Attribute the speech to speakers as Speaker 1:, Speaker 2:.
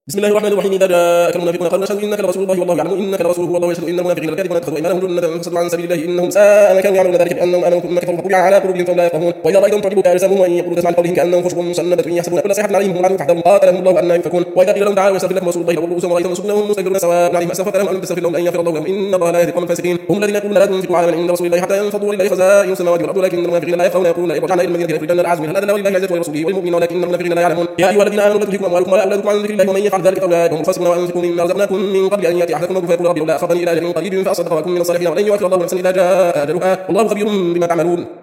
Speaker 1: بسم الله الرحمن الرحيم. إذا جاءك المنافقون قالوا نشهد إنك لرسول الله والله يعلم إنك لرسوله والله يشهد إن المنافقين لكاذبون اتخذوا أيمانهم جنة فصدوا عن سبيل الله إنهم ساء ما كانوا يعملون ذلك بأنهم آمنوا ثم كفروا فطبع على قلوبهم فهم لا يفقهون. وإذا رأيتهم تعجبك أجسامهم وإن يقولوا تسمع لقولهم كأنهم خشب مسندة يحسبون كل صيحة عليهم هم العدو فاحذرهم قاتلهم الله أن يؤفكون. وإذا قيل لهم تعالوا يستغفر لكم رسول الله لووا رؤوسهم ورأيتهم يصدون مستكبرون سواء عليهم أستغفرت لهم أم تستغفر لهم أن يغفر الله لهم إن الله لا يهدي القوم الفاسقين. هم الذين يقولون لا تنفقوا على من عند رسول الله حتى ينفضوا ولله خزائن السماوات والأرض ولكن المنافقين لا يفقهون يقولون ارجعنا إلى المدينة يخرجن الأعز منها الأذل ولله العزة ولرسوله وللمؤمنين ولكن المنافقين لا يعلمون. يا أيها الذين آمنوا لا تلهكم أموالكم ولا أولادكم عن ذكر الله ومن يفعل ذلك فأولئك هم الفاسقون. وأنفقوا مما رزقناكم من قبل أن يأتي أحدكم الموت فيقول ربي لولا أخرني إلى أجل قريب فأصدق وأكن من الصالحين ولن يؤخر الله نفسا إذا جاء أجلها والله خبير بما تعملون.